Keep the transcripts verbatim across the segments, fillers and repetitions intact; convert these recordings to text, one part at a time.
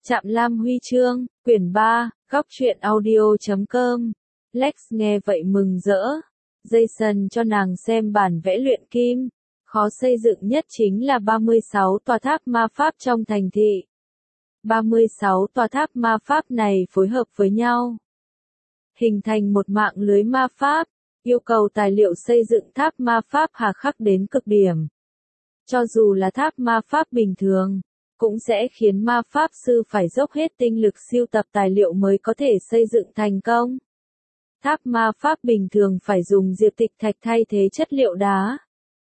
Trạm Lam Huy Chương, quyển ba, góc truyện audio chấm com. Lex nghe vậy mừng rỡ. Jason cho nàng xem bản vẽ luyện kim. Khó xây dựng nhất chính là ba mươi sáu tòa tháp ma pháp trong thành thị. ba mươi sáu tòa tháp ma pháp này phối hợp với nhau, hình thành một mạng lưới ma pháp. Yêu cầu tài liệu xây dựng tháp ma pháp hà khắc đến cực điểm. Cho dù là tháp ma pháp bình thường, cũng sẽ khiến ma pháp sư phải dốc hết tinh lực sưu tập tài liệu mới có thể xây dựng thành công. Tháp ma pháp bình thường phải dùng diệp tịch thạch thay thế chất liệu đá.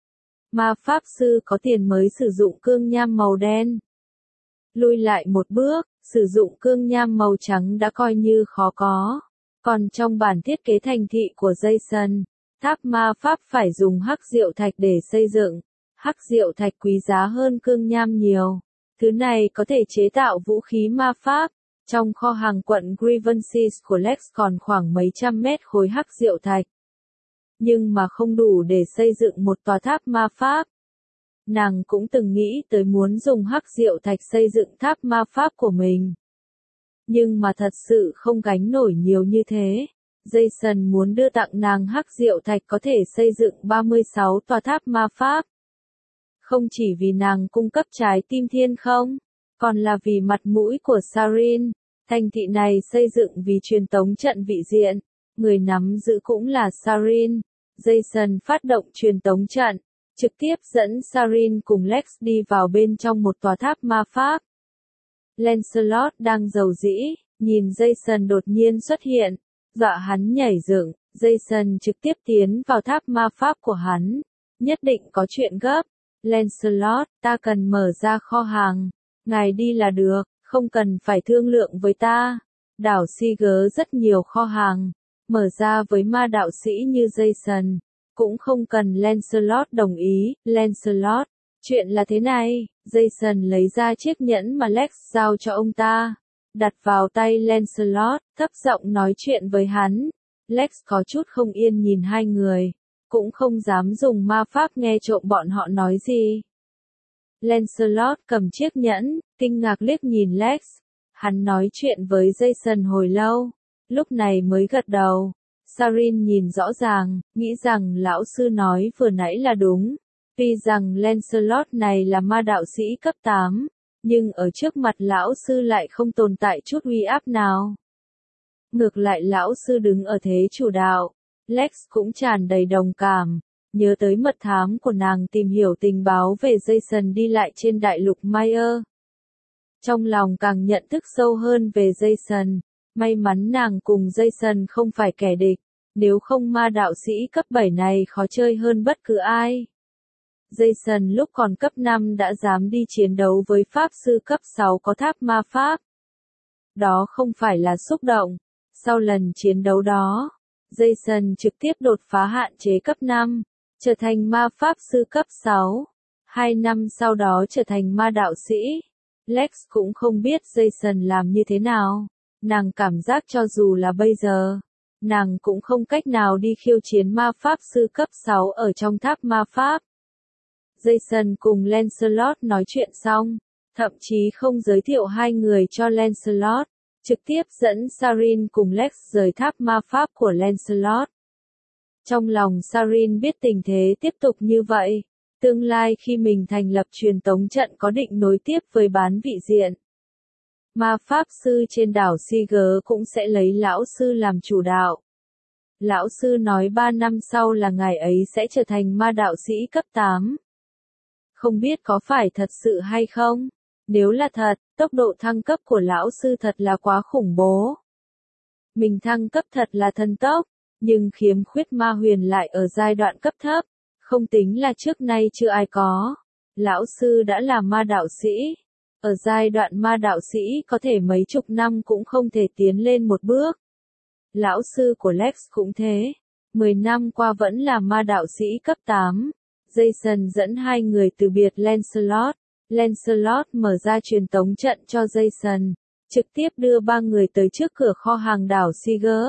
Ma pháp sư có tiền mới sử dụng cương nham màu đen. Lui lại một bước, sử dụng cương nham màu trắng đã coi như khó có. Còn trong bản thiết kế thành thị của Jason, tháp ma pháp phải dùng hắc diệu thạch để xây dựng. Hắc diệu thạch quý giá hơn cương nham nhiều. Thứ này có thể chế tạo vũ khí ma pháp. Trong kho hàng quận Grievances của Lex còn khoảng mấy trăm mét khối hắc diệu thạch. Nhưng mà không đủ để xây dựng một tòa tháp ma pháp. Nàng cũng từng nghĩ tới muốn dùng hắc diệu thạch xây dựng tháp ma pháp của mình. Nhưng mà thật sự không gánh nổi nhiều như thế. Jason muốn đưa tặng nàng hắc diệu thạch có thể xây dựng ba mươi sáu tòa tháp ma pháp. Không chỉ vì nàng cung cấp trái tim thiên không, còn là vì mặt mũi của Sarin. Thành thị này xây dựng vì truyền tống trận vị diện, người nắm giữ cũng là Sarin. Jason phát động truyền tống trận, trực tiếp dẫn Sarin cùng Lex đi vào bên trong một tòa tháp ma pháp. Lancelot đang rầu rĩ, nhìn Jason đột nhiên xuất hiện, dọa hắn nhảy dựng. Jason trực tiếp tiến vào tháp ma pháp của hắn, nhất định có chuyện gấp. Lancelot, ta cần mở ra kho hàng, ngài đi là được, không cần phải thương lượng với ta. Đảo Seager rất nhiều kho hàng, mở ra với ma đạo sĩ như Jason, cũng không cần Lancelot đồng ý. Lancelot, chuyện là thế này. Jason lấy ra chiếc nhẫn mà Lex giao cho ông ta, đặt vào tay Lancelot, thấp giọng nói chuyện với hắn. Lex có chút không yên nhìn hai người, cũng không dám dùng ma pháp nghe trộm bọn họ nói gì. Lancelot cầm chiếc nhẫn, kinh ngạc liếc nhìn Lex. Hắn nói chuyện với Jason hồi lâu, lúc này mới gật đầu. Sarin nhìn rõ ràng, nghĩ rằng lão sư nói vừa nãy là đúng. Tuy rằng Lancelot này là ma đạo sĩ cấp tám, nhưng ở trước mặt lão sư lại không tồn tại chút uy áp nào. Ngược lại lão sư đứng ở thế chủ đạo. Lex cũng tràn đầy đồng cảm, nhớ tới mật thám của nàng tìm hiểu tình báo về Jason đi lại trên đại lục Mayer. Trong lòng càng nhận thức sâu hơn về Jason, may mắn nàng cùng Jason không phải kẻ địch, nếu không ma đạo sĩ cấp bảy này khó chơi hơn bất cứ ai. Jason lúc còn cấp năm đã dám đi chiến đấu với pháp sư cấp sáu có tháp ma pháp. Đó không phải là xúc động, sau lần chiến đấu đó, Jason trực tiếp đột phá hạn chế cấp năm, trở thành ma pháp sư cấp sáu. Hai năm sau đó trở thành ma đạo sĩ. Lex cũng không biết Jason làm như thế nào. Nàng cảm giác cho dù là bây giờ, nàng cũng không cách nào đi khiêu chiến ma pháp sư cấp sáu ở trong tháp ma pháp. Jason cùng Lancelot nói chuyện xong, thậm chí không giới thiệu hai người cho Lancelot. Trực tiếp dẫn Sarin cùng Lex rời tháp ma pháp của Lancelot. Trong lòng Sarin biết tình thế tiếp tục như vậy, tương lai khi mình thành lập truyền tống trận có định nối tiếp với bán vị diện. Ma pháp sư trên đảo Seager cũng sẽ lấy lão sư làm chủ đạo. Lão sư nói ba năm sau là ngài ấy sẽ trở thành ma đạo sĩ cấp tám. Không biết có phải thật sự hay không? Nếu là thật, tốc độ thăng cấp của lão sư thật là quá khủng bố. Mình thăng cấp thật là thần tốc, nhưng khiếm khuyết ma huyền lại ở giai đoạn cấp thấp, không tính là trước nay chưa ai có. Lão sư đã là ma đạo sĩ. Ở giai đoạn ma đạo sĩ có thể mấy chục năm cũng không thể tiến lên một bước. Lão sư của Lex cũng thế, mười năm qua vẫn là ma đạo sĩ cấp tám. Jason dẫn hai người từ biệt Lancelot. Lancelot mở ra truyền tống trận cho Jason, trực tiếp đưa ba người tới trước cửa kho hàng đảo Seager.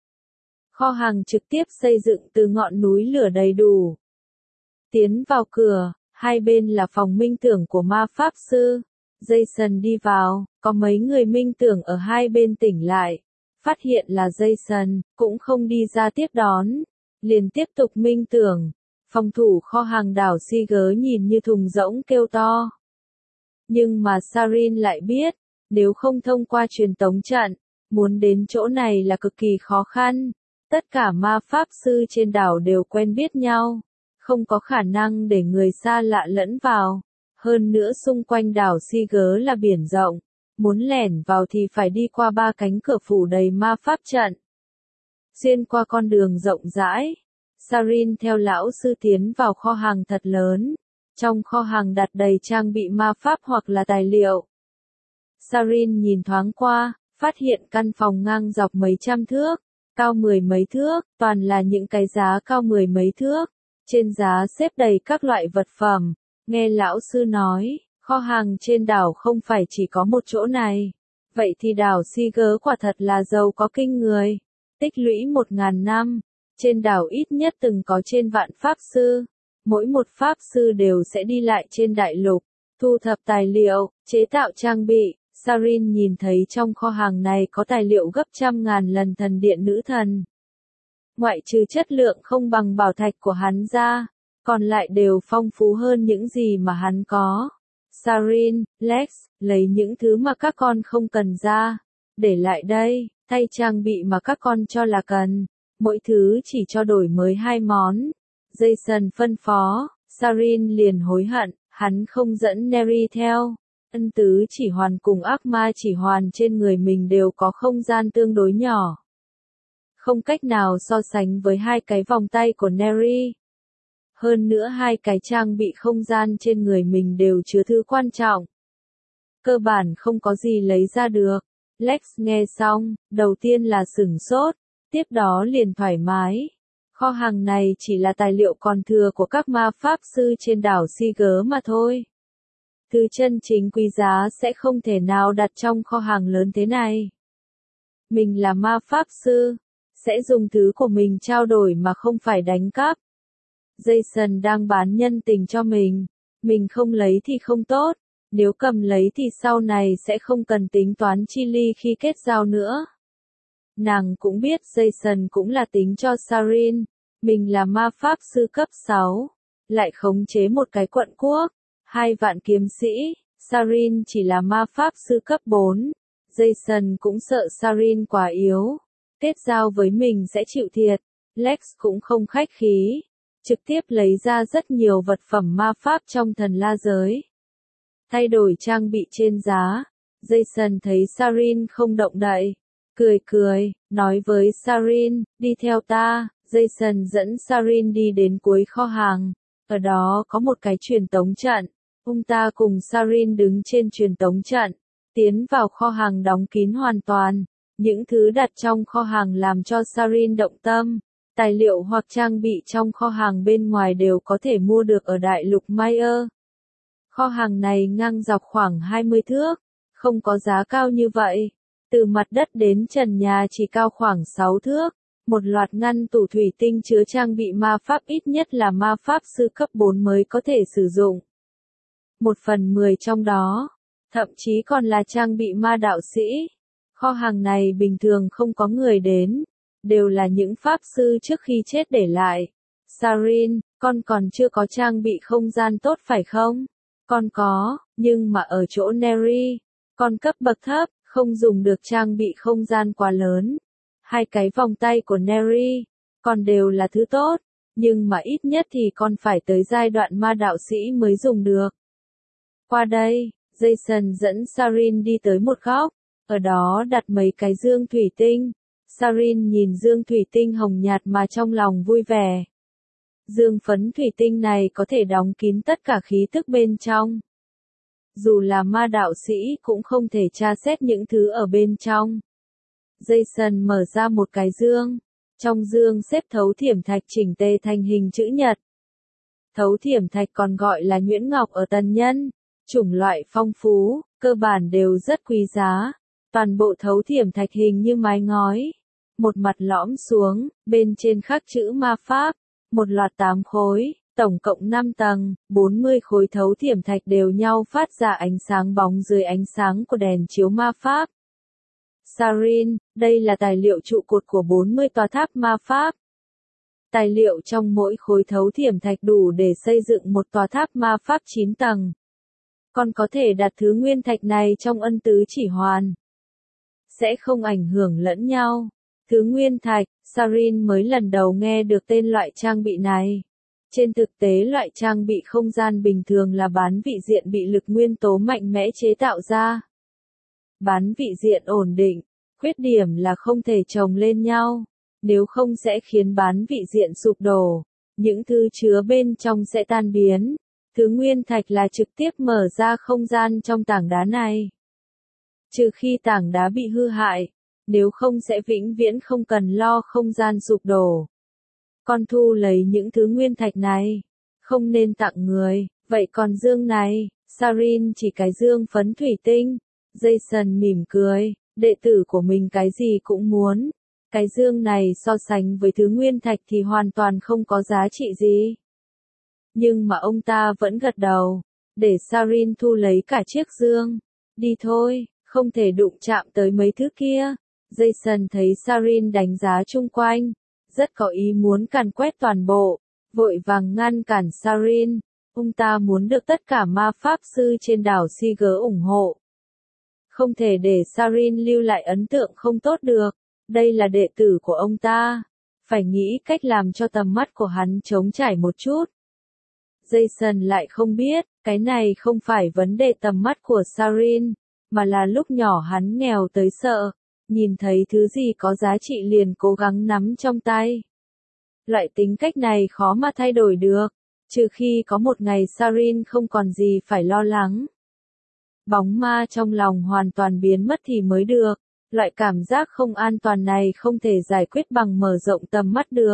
Kho hàng trực tiếp xây dựng từ ngọn núi lửa đầy đủ. Tiến vào cửa, hai bên là phòng minh tưởng của ma pháp sư. Jason đi vào, có mấy người minh tưởng ở hai bên tỉnh lại. Phát hiện là Jason, cũng không đi ra tiếp đón. Liền tiếp tục minh tưởng. Phòng thủ kho hàng đảo Seager nhìn như thùng rỗng kêu to. Nhưng mà Sarin lại biết, nếu không thông qua truyền tống trận, muốn đến chỗ này là cực kỳ khó khăn. Tất cả ma pháp sư trên đảo đều quen biết nhau, không có khả năng để người xa lạ lẫn vào. Hơn nữa xung quanh đảo Seager là biển rộng, muốn lẻn vào thì phải đi qua ba cánh cửa phủ đầy ma pháp trận. Xuyên qua con đường rộng rãi, Sarin theo lão sư tiến vào kho hàng thật lớn. Trong kho hàng đặt đầy trang bị ma pháp hoặc là tài liệu. Sarin nhìn thoáng qua, phát hiện căn phòng ngang dọc mấy trăm thước, cao mười mấy thước, toàn là những cái giá cao mười mấy thước. Trên giá xếp đầy các loại vật phẩm. Nghe lão sư nói, kho hàng trên đảo không phải chỉ có một chỗ này. Vậy thì đảo Seager quả thật là giàu có kinh người. Tích lũy một ngàn năm, trên đảo ít nhất từng có trên vạn pháp sư. Mỗi một pháp sư đều sẽ đi lại trên đại lục, thu thập tài liệu, chế tạo trang bị. Sarin nhìn thấy trong kho hàng này có tài liệu gấp trăm ngàn lần thần điện nữ thần. Ngoại trừ chất lượng không bằng bảo thạch của hắn ra, còn lại đều phong phú hơn những gì mà hắn có. Sarin, Lex, lấy những thứ mà các con không cần ra, để lại đây, thay trang bị mà các con cho là cần. Mỗi thứ chỉ cho đổi mới hai món. Jason phân phó, Sarin liền hối hận, hắn không dẫn Neri theo. Ân tứ chỉ hoàn cùng ác ma chỉ hoàn trên người mình đều có không gian tương đối nhỏ. Không cách nào so sánh với hai cái vòng tay của Neri. Hơn nữa hai cái trang bị không gian trên người mình đều chứa thứ quan trọng. Cơ bản không có gì lấy ra được. Lex nghe xong, đầu tiên là sửng sốt, tiếp đó liền thoải mái. Kho hàng này chỉ là tài liệu còn thừa của các ma pháp sư trên đảo Seager mà thôi. Thứ chân chính quý giá sẽ không thể nào đặt trong kho hàng lớn thế này. Mình là ma pháp sư, sẽ dùng thứ của mình trao đổi mà không phải đánh cắp. Jason đang bán nhân tình cho mình, mình không lấy thì không tốt, nếu cầm lấy thì sau này sẽ không cần tính toán chi ly khi kết giao nữa. Nàng cũng biết Jason cũng là tính cho Sarin, mình là ma pháp sư cấp sáu, lại khống chế một cái quận quốc, hai vạn kiếm sĩ, Sarin chỉ là ma pháp sư cấp bốn. Jason cũng sợ Sarin quá yếu, kết giao với mình sẽ chịu thiệt. Lex cũng không khách khí, trực tiếp lấy ra rất nhiều vật phẩm ma pháp trong thần la giới. Thay đổi trang bị trên giá, Jason thấy Sarin không động đậy, cười cười, nói với Sarin, đi theo ta. Jason dẫn Sarin đi đến cuối kho hàng, ở đó có một cái truyền tống trận. Ông ta cùng Sarin đứng trên truyền tống trận, tiến vào kho hàng đóng kín hoàn toàn. Những thứ đặt trong kho hàng làm cho Sarin động tâm. Tài liệu hoặc trang bị trong kho hàng bên ngoài đều có thể mua được ở đại lục Mayer. Kho hàng này ngang dọc khoảng hai mươi thước, không có giá cao như vậy. Từ mặt đất đến trần nhà chỉ cao khoảng sáu thước. Một loạt ngăn tủ thủy tinh chứa trang bị ma pháp ít nhất là ma pháp sư cấp bốn mới có thể sử dụng. Một phần mười trong đó, thậm chí còn là trang bị ma đạo sĩ. Kho hàng này bình thường không có người đến, đều là những pháp sư trước khi chết để lại. Sarin, con còn chưa có trang bị không gian tốt phải không? Con có, nhưng mà ở chỗ Neri, con cấp bậc thấp, không dùng được trang bị không gian quá lớn. Hai cái vòng tay của Neri, còn đều là thứ tốt, nhưng mà ít nhất thì con phải tới giai đoạn ma đạo sĩ mới dùng được. Qua đây, Jason dẫn Sarin đi tới một góc, ở đó đặt mấy cái dương thủy tinh. Sarin nhìn dương thủy tinh hồng nhạt mà trong lòng vui vẻ. Dương phấn thủy tinh này có thể đóng kín tất cả khí tức bên trong. Dù là ma đạo sĩ cũng không thể tra xét những thứ ở bên trong. Jason mở ra một cái dương. Trong dương xếp thấu thiểm thạch chỉnh tề thành hình chữ nhật. Thấu thiểm thạch còn gọi là nhuyễn ngọc ở Tần Nhân. Chủng loại phong phú, cơ bản đều rất quý giá. Toàn bộ thấu thiểm thạch hình như mái ngói. Một mặt lõm xuống, bên trên khắc chữ ma pháp. Một loạt tám khối, tổng cộng năm tầng, bốn mươi khối thấu thiểm thạch đều nhau phát ra ánh sáng bóng dưới ánh sáng của đèn chiếu ma pháp. Sarin, đây là tài liệu trụ cột của bốn mươi tòa tháp ma pháp. Tài liệu trong mỗi khối thấu thiểm thạch đủ để xây dựng một tòa tháp ma pháp chín tầng. Còn có thể đặt thứ nguyên thạch này trong ân tứ chỉ hoàn. Sẽ không ảnh hưởng lẫn nhau. Thứ nguyên thạch, Sarin mới lần đầu nghe được tên loại trang bị này. Trên thực tế loại trang bị không gian bình thường là bán vị diện bị lực nguyên tố mạnh mẽ chế tạo ra. Bán vị diện ổn định, khuyết điểm là không thể chồng lên nhau, nếu không sẽ khiến bán vị diện sụp đổ, những thứ chứa bên trong sẽ tan biến. Thứ nguyên thạch là trực tiếp mở ra không gian trong tảng đá này. Trừ khi tảng đá bị hư hại, nếu không sẽ vĩnh viễn không cần lo không gian sụp đổ. Con thu lấy những thứ nguyên thạch này, không nên tặng người, vậy còn dương này, Sarin chỉ cái dương phấn thủy tinh. Jason mỉm cười, đệ tử của mình cái gì cũng muốn. Cái dương này so sánh với thứ nguyên thạch thì hoàn toàn không có giá trị gì. Nhưng mà ông ta vẫn gật đầu, để Sarin thu lấy cả chiếc dương. Đi thôi, không thể đụng chạm tới mấy thứ kia. Jason thấy Sarin đánh giá chung quanh, rất có ý muốn càn quét toàn bộ, vội vàng ngăn cản Sarin. Ông ta muốn được tất cả ma pháp sư trên đảo Siger ủng hộ. Không thể để Sarin lưu lại ấn tượng không tốt được, đây là đệ tử của ông ta, phải nghĩ cách làm cho tầm mắt của hắn trống trải một chút. Jason lại không biết, cái này không phải vấn đề tầm mắt của Sarin, mà là lúc nhỏ hắn nghèo tới sợ, nhìn thấy thứ gì có giá trị liền cố gắng nắm trong tay. Loại tính cách này khó mà thay đổi được, trừ khi có một ngày Sarin không còn gì phải lo lắng. Bóng ma trong lòng hoàn toàn biến mất thì mới được, loại cảm giác không an toàn này không thể giải quyết bằng mở rộng tầm mắt được.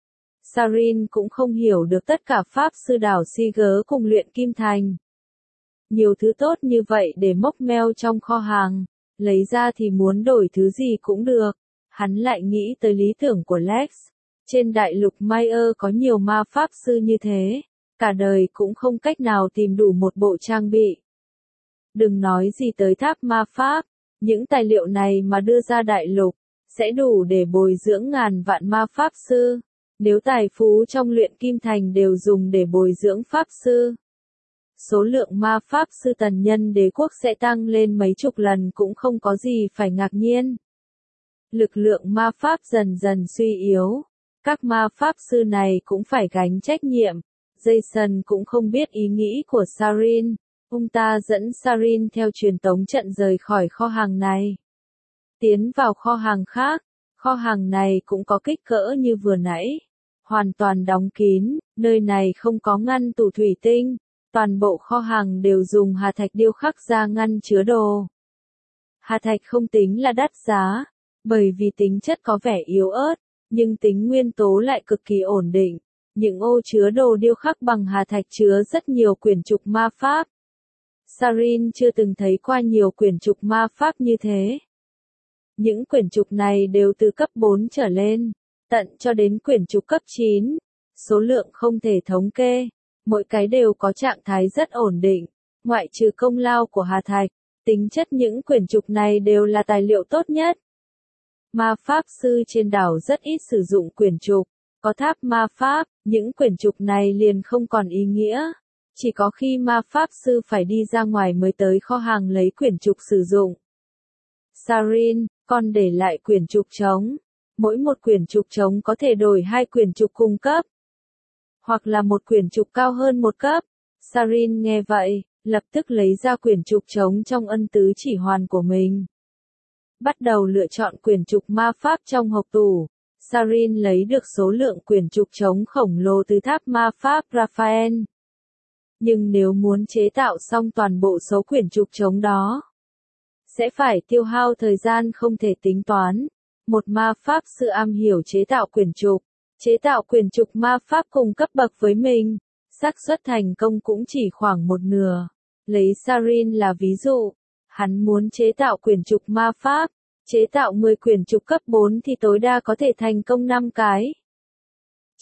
Sarin cũng không hiểu được tất cả pháp sư đảo Siger cùng luyện kim thành. Nhiều thứ tốt như vậy để mốc meo trong kho hàng, lấy ra thì muốn đổi thứ gì cũng được. Hắn lại nghĩ tới lý tưởng của Lex. Trên đại lục Mayer có nhiều ma pháp sư như thế, cả đời cũng không cách nào tìm đủ một bộ trang bị. Đừng nói gì tới tháp ma pháp, những tài liệu này mà đưa ra đại lục, sẽ đủ để bồi dưỡng ngàn vạn ma pháp sư. Nếu tài phú trong luyện kim thành đều dùng để bồi dưỡng pháp sư, số lượng ma pháp sư tần nhân đế quốc sẽ tăng lên mấy chục lần cũng không có gì phải ngạc nhiên. Lực lượng ma pháp dần dần suy yếu, các ma pháp sư này cũng phải gánh trách nhiệm. Jason cũng không biết ý nghĩ của Sarin, ông ta dẫn Sarin theo truyền tống trận rời khỏi kho hàng này. Tiến vào kho hàng khác, kho hàng này cũng có kích cỡ như vừa nãy, hoàn toàn đóng kín, nơi này không có ngăn tủ thủy tinh, toàn bộ kho hàng đều dùng hà thạch điêu khắc ra ngăn chứa đồ. Hà thạch không tính là đắt giá, bởi vì tính chất có vẻ yếu ớt, nhưng tính nguyên tố lại cực kỳ ổn định. Những ô chứa đồ điêu khắc bằng hà thạch chứa rất nhiều quyển trục ma pháp. Sarin chưa từng thấy qua nhiều quyển trục ma pháp như thế. Những quyển trục này đều từ cấp bốn trở lên, tận cho đến quyển trục cấp chín. Số lượng không thể thống kê, mỗi cái đều có trạng thái rất ổn định, ngoại trừ công lao của hà thạch. Tính chất những quyển trục này đều là tài liệu tốt nhất. Ma pháp sư trên đảo rất ít sử dụng quyển trục, có tháp ma pháp, những quyển trục này liền không còn ý nghĩa. Chỉ có khi ma pháp sư phải đi ra ngoài mới tới kho hàng lấy quyển trục sử dụng. Sarin, con để lại quyển trục trống. Mỗi một quyển trục trống có thể đổi hai quyển trục cùng cấp. Hoặc là một quyển trục cao hơn một cấp. Sarin nghe vậy, lập tức lấy ra quyển trục trống trong ân tứ chỉ hoàn của mình. Bắt đầu lựa chọn quyển trục ma pháp trong hộp tủ. Sarin lấy được số lượng quyển trục trống khổng lồ từ tháp ma pháp Raphael. Nhưng nếu muốn chế tạo xong toàn bộ số quyển trục trống đó, sẽ phải tiêu hao thời gian không thể tính toán. Một ma pháp sư am hiểu chế tạo quyển trục, chế tạo quyển trục ma pháp cùng cấp bậc với mình, xác suất thành công cũng chỉ khoảng một nửa. Lấy Sarin là ví dụ, hắn muốn chế tạo quyển trục ma pháp, chế tạo mười quyển trục cấp bốn thì tối đa có thể thành công năm cái.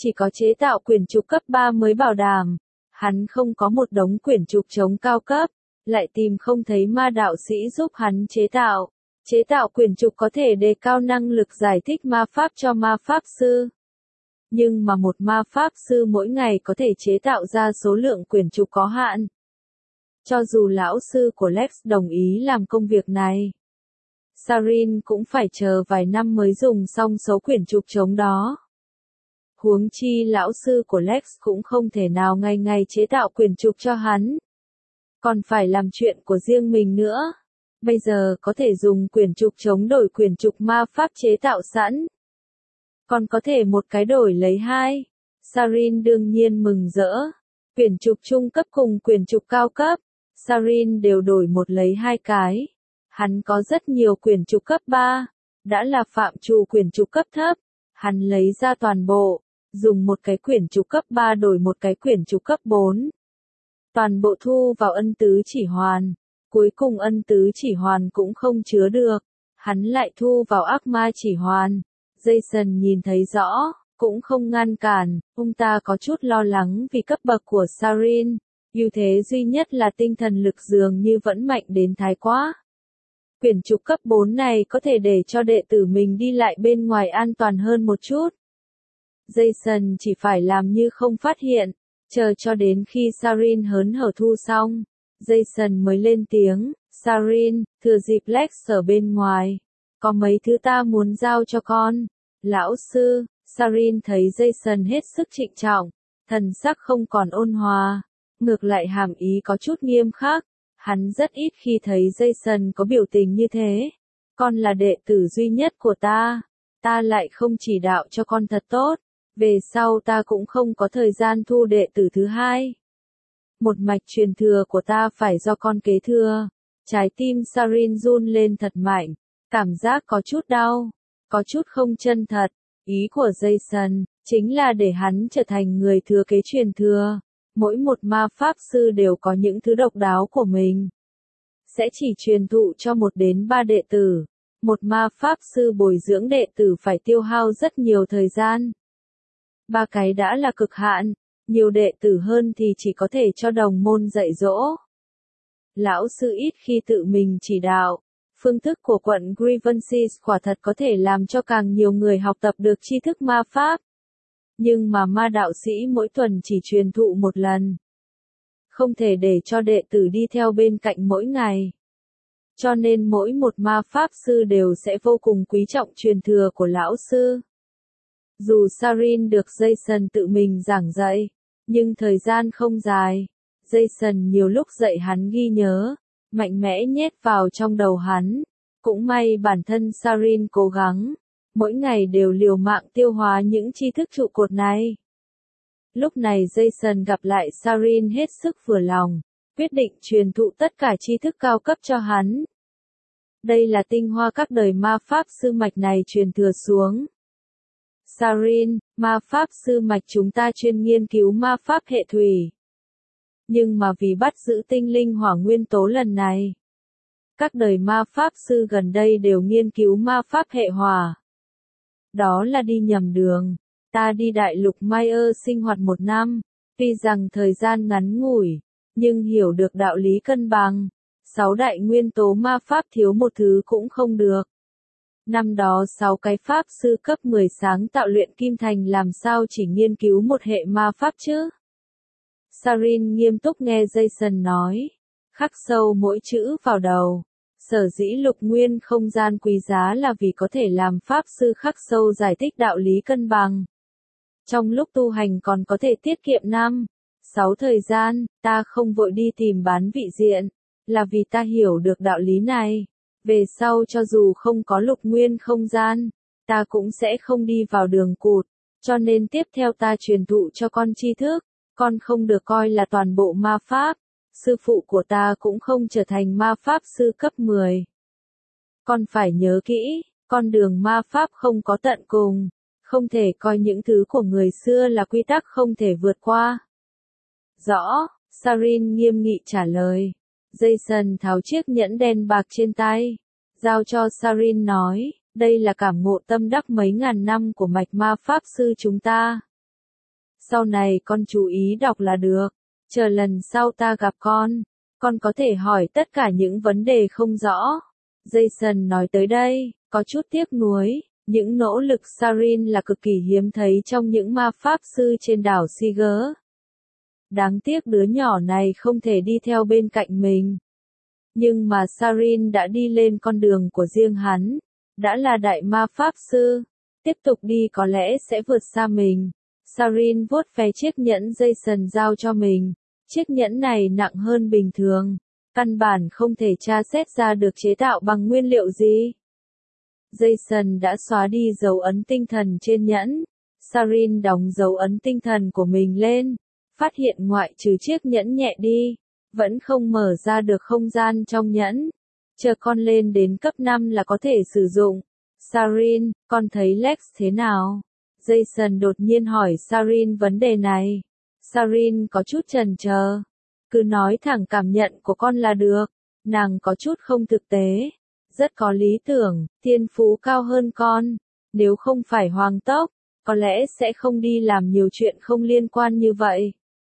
Chỉ có chế tạo quyển trục cấp ba mới bảo đảm. Hắn không có một đống quyển trục chống cao cấp, lại tìm không thấy ma đạo sĩ giúp hắn chế tạo. Chế tạo quyển trục có thể đề cao năng lực giải thích ma pháp cho ma pháp sư. Nhưng mà một ma pháp sư mỗi ngày có thể chế tạo ra số lượng quyển trục có hạn. Cho dù lão sư của Lex đồng ý làm công việc này, Sarin cũng phải chờ vài năm mới dùng xong số quyển trục trống đó. Huống chi lão sư của Lex cũng không thể nào ngày ngày chế tạo quyển trục cho hắn. Còn phải làm chuyện của riêng mình nữa. Bây giờ có thể dùng quyển trục chống đổi quyển trục ma pháp chế tạo sẵn. Còn có thể một cái đổi lấy hai. Sarin đương nhiên mừng rỡ. Quyển trục trung cấp cùng quyển trục cao cấp, Sarin đều đổi một lấy hai cái. Hắn có rất nhiều quyển trục cấp ba, đã là phạm trù quyển trục cấp thấp. Hắn lấy ra toàn bộ, dùng một cái quyển trục cấp ba đổi một cái quyển trục cấp bốn. Toàn bộ thu vào ân tứ chỉ hoàn. Cuối cùng ân tứ chỉ hoàn cũng không chứa được. Hắn lại thu vào ác ma chỉ hoàn. Jason nhìn thấy rõ, cũng không ngăn cản. Ông ta có chút lo lắng vì cấp bậc của Sarin. Ưu thế duy nhất là tinh thần lực dường như vẫn mạnh đến thái quá. Quyển trục cấp bốn này có thể để cho đệ tử mình đi lại bên ngoài an toàn hơn một chút. Jason chỉ phải làm như không phát hiện, chờ cho đến khi Sarin hớn hở thu xong. Jason mới lên tiếng, Sarin, thừa dịp Lex ở bên ngoài. Có mấy thứ ta muốn giao cho con. Lão sư, Sarin thấy Jason hết sức trịnh trọng, thần sắc không còn ôn hòa. Ngược lại hàm ý có chút nghiêm khắc. Hắn rất ít khi thấy Jason có biểu tình như thế. Con là đệ tử duy nhất của ta. Ta lại không chỉ đạo cho con thật tốt. Về sau ta cũng không có thời gian thu đệ tử thứ hai. Một mạch truyền thừa của ta phải do con kế thừa. Trái tim Sarin run lên thật mạnh. Cảm giác có chút đau. Có chút không chân thật. Ý của Jason chính là để hắn trở thành người thừa kế truyền thừa. Mỗi một ma pháp sư đều có những thứ độc đáo của mình. Sẽ chỉ truyền thụ cho một đến ba đệ tử. Một ma pháp sư bồi dưỡng đệ tử phải tiêu hao rất nhiều thời gian. Ba cái đã là cực hạn. Nhiều đệ tử hơn thì chỉ có thể cho đồng môn dạy dỗ. Lão sư ít khi tự mình chỉ đạo. Phương thức của quận Grievance quả thật có thể làm cho càng nhiều người học tập được tri thức ma pháp. Nhưng mà ma đạo sĩ mỗi tuần chỉ truyền thụ một lần. Không thể để cho đệ tử đi theo bên cạnh mỗi ngày. Cho nên mỗi một ma pháp sư đều sẽ vô cùng quý trọng truyền thừa của lão sư. Dù Sarin được Jason tự mình giảng dạy, nhưng thời gian không dài. Jason nhiều lúc dạy hắn ghi nhớ, mạnh mẽ nhét vào trong đầu hắn. Cũng may bản thân Sarin cố gắng, mỗi ngày đều liều mạng tiêu hóa những tri thức trụ cột này. Lúc này Jason gặp lại Sarin hết sức vừa lòng, quyết định truyền thụ tất cả tri thức cao cấp cho hắn. Đây là tinh hoa các đời ma pháp sư mạch này truyền thừa xuống. Sarin, ma pháp sư mạch chúng ta chuyên nghiên cứu ma pháp hệ thủy. Nhưng mà vì bắt giữ tinh linh hỏa nguyên tố lần này, các đời ma pháp sư gần đây đều nghiên cứu ma pháp hệ hỏa. Đó là đi nhầm đường. Ta đi đại lục Mayer sinh hoạt một năm, tuy rằng thời gian ngắn ngủi, nhưng hiểu được đạo lý cân bằng. Sáu đại nguyên tố ma pháp thiếu một thứ cũng không được. Năm đó sáu cái pháp sư cấp mười sáng tạo luyện kim thành làm sao chỉ nghiên cứu một hệ ma pháp chứ? Sarin nghiêm túc nghe Jason nói, khắc sâu mỗi chữ vào đầu. Sở dĩ lục nguyên không gian quý giá là vì có thể làm pháp sư khắc sâu giải thích đạo lý cân bằng. Trong lúc tu hành còn có thể tiết kiệm năm, sáu thời gian, ta không vội đi tìm bán vị diện, là vì ta hiểu được đạo lý này. Về sau cho dù không có lục nguyên không gian, ta cũng sẽ không đi vào đường cụt, cho nên tiếp theo ta truyền thụ cho con tri thức, con không được coi là toàn bộ ma pháp. Sư phụ của ta cũng không trở thành ma pháp sư cấp mười. Con phải nhớ kỹ, con đường ma pháp không có tận cùng, không thể coi những thứ của người xưa là quy tắc không thể vượt qua. Rõ, Sarin nghiêm nghị trả lời. Jason tháo chiếc nhẫn đen bạc trên tay, giao cho Sarin nói, đây là cảm ngộ tâm đắc mấy ngàn năm của mạch ma pháp sư chúng ta. Sau này con chú ý đọc là được. Chờ lần sau ta gặp con, con có thể hỏi tất cả những vấn đề không rõ. Jason nói tới đây, có chút tiếc nuối. Những nỗ lực Sarin là cực kỳ hiếm thấy trong những ma pháp sư trên đảo Seeger. Đáng tiếc đứa nhỏ này không thể đi theo bên cạnh mình. Nhưng mà Sarin đã đi lên con đường của riêng hắn. Đã là đại ma pháp sư. Tiếp tục đi có lẽ sẽ vượt xa mình. Sarin vuốt ve chiếc nhẫn Jason giao cho mình. Chiếc nhẫn này nặng hơn bình thường. Căn bản không thể tra xét ra được chế tạo bằng nguyên liệu gì. Jason đã xóa đi dấu ấn tinh thần trên nhẫn. Sarin đóng dấu ấn tinh thần của mình lên. Phát hiện ngoại trừ chiếc nhẫn nhẹ đi, vẫn không mở ra được không gian trong nhẫn. Chờ con lên đến cấp năm là có thể sử dụng. Sarin, con thấy Lex thế nào? Jason đột nhiên hỏi Sarin vấn đề này. Sarin có chút chần chờ. Cứ nói thẳng cảm nhận của con là được. Nàng có chút không thực tế. Rất có lý tưởng, thiên phú cao hơn con. Nếu không phải hoàng tốc, có lẽ sẽ không đi làm nhiều chuyện không liên quan như vậy.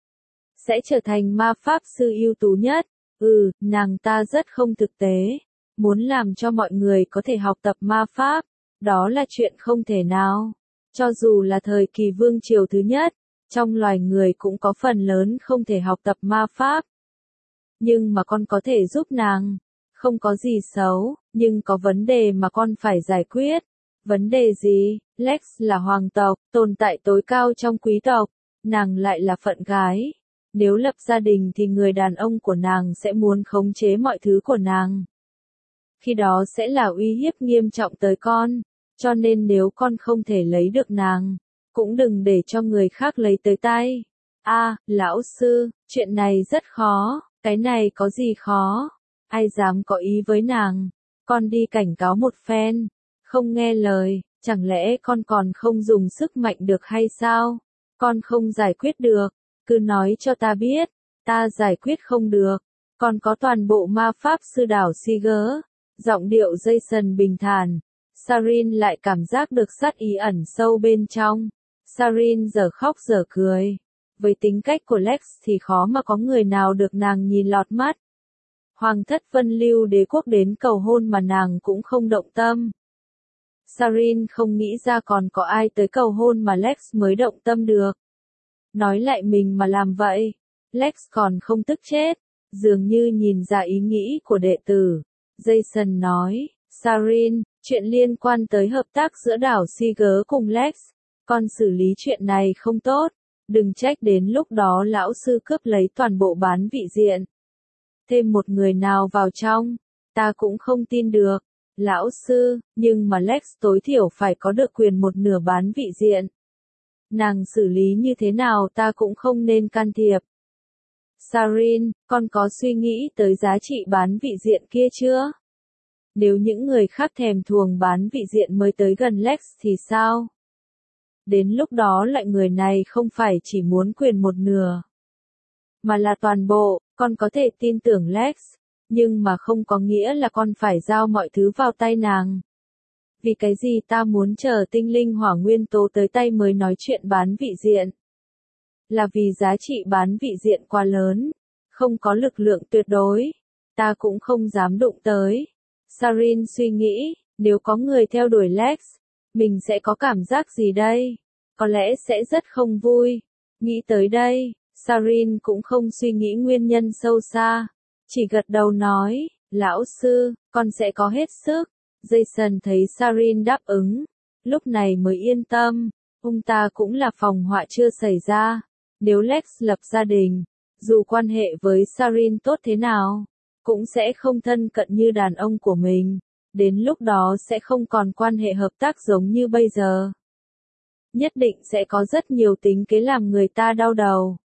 Sẽ trở thành ma pháp sư ưu tú nhất. Ừ, nàng ta rất không thực tế. Muốn làm cho mọi người có thể học tập ma pháp. Đó là chuyện không thể nào. Cho dù là thời kỳ vương triều thứ nhất, trong loài người cũng có phần lớn không thể học tập ma pháp. Nhưng mà con có thể giúp nàng. Không có gì xấu, nhưng có vấn đề mà con phải giải quyết. Vấn đề gì? Lex là hoàng tộc, tồn tại tối cao trong quý tộc. Nàng lại là phận gái. Nếu lập gia đình thì người đàn ông của nàng sẽ muốn khống chế mọi thứ của nàng. Khi đó sẽ là uy hiếp nghiêm trọng tới con. Cho nên nếu con không thể lấy được nàng, cũng đừng để cho người khác lấy tới tay. A, à, lão sư, chuyện này rất khó. Cái này có gì khó? Ai dám có ý với nàng? Con đi cảnh cáo một phen. Không nghe lời, chẳng lẽ con còn không dùng sức mạnh được hay sao? Con không giải quyết được. Cứ nói cho ta biết. Ta giải quyết không được. Con có toàn bộ ma pháp sư đảo Seeger. Giọng điệu Jason bình thản. Sarin lại cảm giác được sát ý ẩn sâu bên trong. Sarin giờ khóc giờ cười. Với tính cách của Lex thì khó mà có người nào được nàng nhìn lọt mắt. Hoàng thất Vân Lưu đế quốc đến cầu hôn mà nàng cũng không động tâm. Sarin không nghĩ ra còn có ai tới cầu hôn mà Lex mới động tâm được. Nói lại mình mà làm vậy. Lex còn không tức chết. Dường như nhìn ra ý nghĩ của đệ tử. Jason nói, Sarin, chuyện liên quan tới hợp tác giữa đảo Seeger cùng Lex. Con xử lý chuyện này không tốt. Đừng trách đến lúc đó lão sư cướp lấy toàn bộ bán vị diện. Thêm một người nào vào trong, ta cũng không tin được. Lão sư, nhưng mà Lex tối thiểu phải có được quyền một nửa bán vị diện. Nàng xử lý như thế nào ta cũng không nên can thiệp. Sarin, con có suy nghĩ tới giá trị bán vị diện kia chưa? Nếu những người khác thèm thuồng bán vị diện mới tới gần Lex thì sao? Đến lúc đó lại người này không phải chỉ muốn quyền một nửa, mà là toàn bộ. Con có thể tin tưởng Lex, nhưng mà không có nghĩa là con phải giao mọi thứ vào tay nàng. Vì cái gì ta muốn chờ tinh linh hỏa nguyên tố tới tay mới nói chuyện bán vị diện? Là vì giá trị bán vị diện quá lớn, không có lực lượng tuyệt đối, ta cũng không dám đụng tới. Sarin suy nghĩ, nếu có người theo đuổi Lex, mình sẽ có cảm giác gì đây? Có lẽ sẽ rất không vui. Nghĩ tới đây, Sarin cũng không suy nghĩ nguyên nhân sâu xa, chỉ gật đầu nói, lão sư, con sẽ có hết sức. Jason thấy Sarin đáp ứng, lúc này mới yên tâm, ông ta cũng là phòng họa chưa xảy ra. Nếu Lex lập gia đình, dù quan hệ với Sarin tốt thế nào, cũng sẽ không thân cận như đàn ông của mình. Đến lúc đó sẽ không còn quan hệ hợp tác giống như bây giờ. Nhất định sẽ có rất nhiều tính kế làm người ta đau đầu.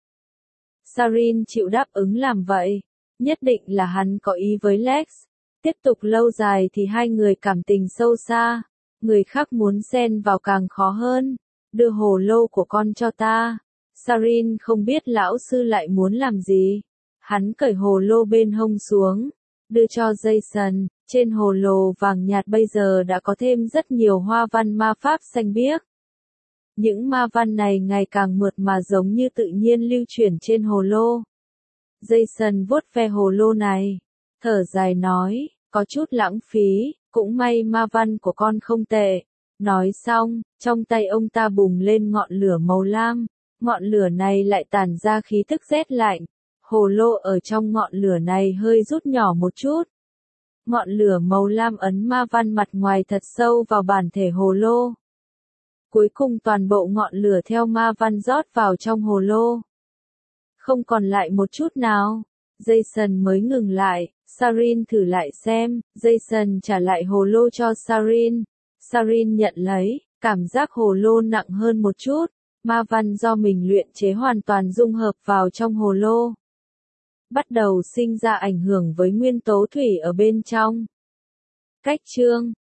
Sarin chịu đáp ứng làm vậy. Nhất định là hắn có ý với Lex. Tiếp tục lâu dài thì hai người cảm tình sâu xa. Người khác muốn xen vào càng khó hơn. Đưa hồ lô của con cho ta. Sarin không biết lão sư lại muốn làm gì. Hắn cởi hồ lô bên hông xuống. Đưa cho Jason. Trên hồ lô vàng nhạt bây giờ đã có thêm rất nhiều hoa văn ma pháp xanh biếc. Những ma văn này ngày càng mượt mà giống như tự nhiên lưu chuyển trên hồ lô. Jason vuốt ve hồ lô này, thở dài nói, có chút lãng phí, cũng may ma văn của con không tệ. Nói xong, trong tay ông ta bùng lên ngọn lửa màu lam, ngọn lửa này lại tản ra khí tức rét lạnh. Hồ lô ở trong ngọn lửa này hơi rút nhỏ một chút. Ngọn lửa màu lam ấn ma văn mặt ngoài thật sâu vào bản thể hồ lô. Cuối cùng toàn bộ ngọn lửa theo ma văn rót vào trong hồ lô. Không còn lại một chút nào. Jason mới ngừng lại, Sarin thử lại xem, Jason trả lại hồ lô cho Sarin. Sarin nhận lấy, cảm giác hồ lô nặng hơn một chút, ma văn do mình luyện chế hoàn toàn dung hợp vào trong hồ lô. Bắt đầu sinh ra ảnh hưởng với nguyên tố thủy ở bên trong. Cách chương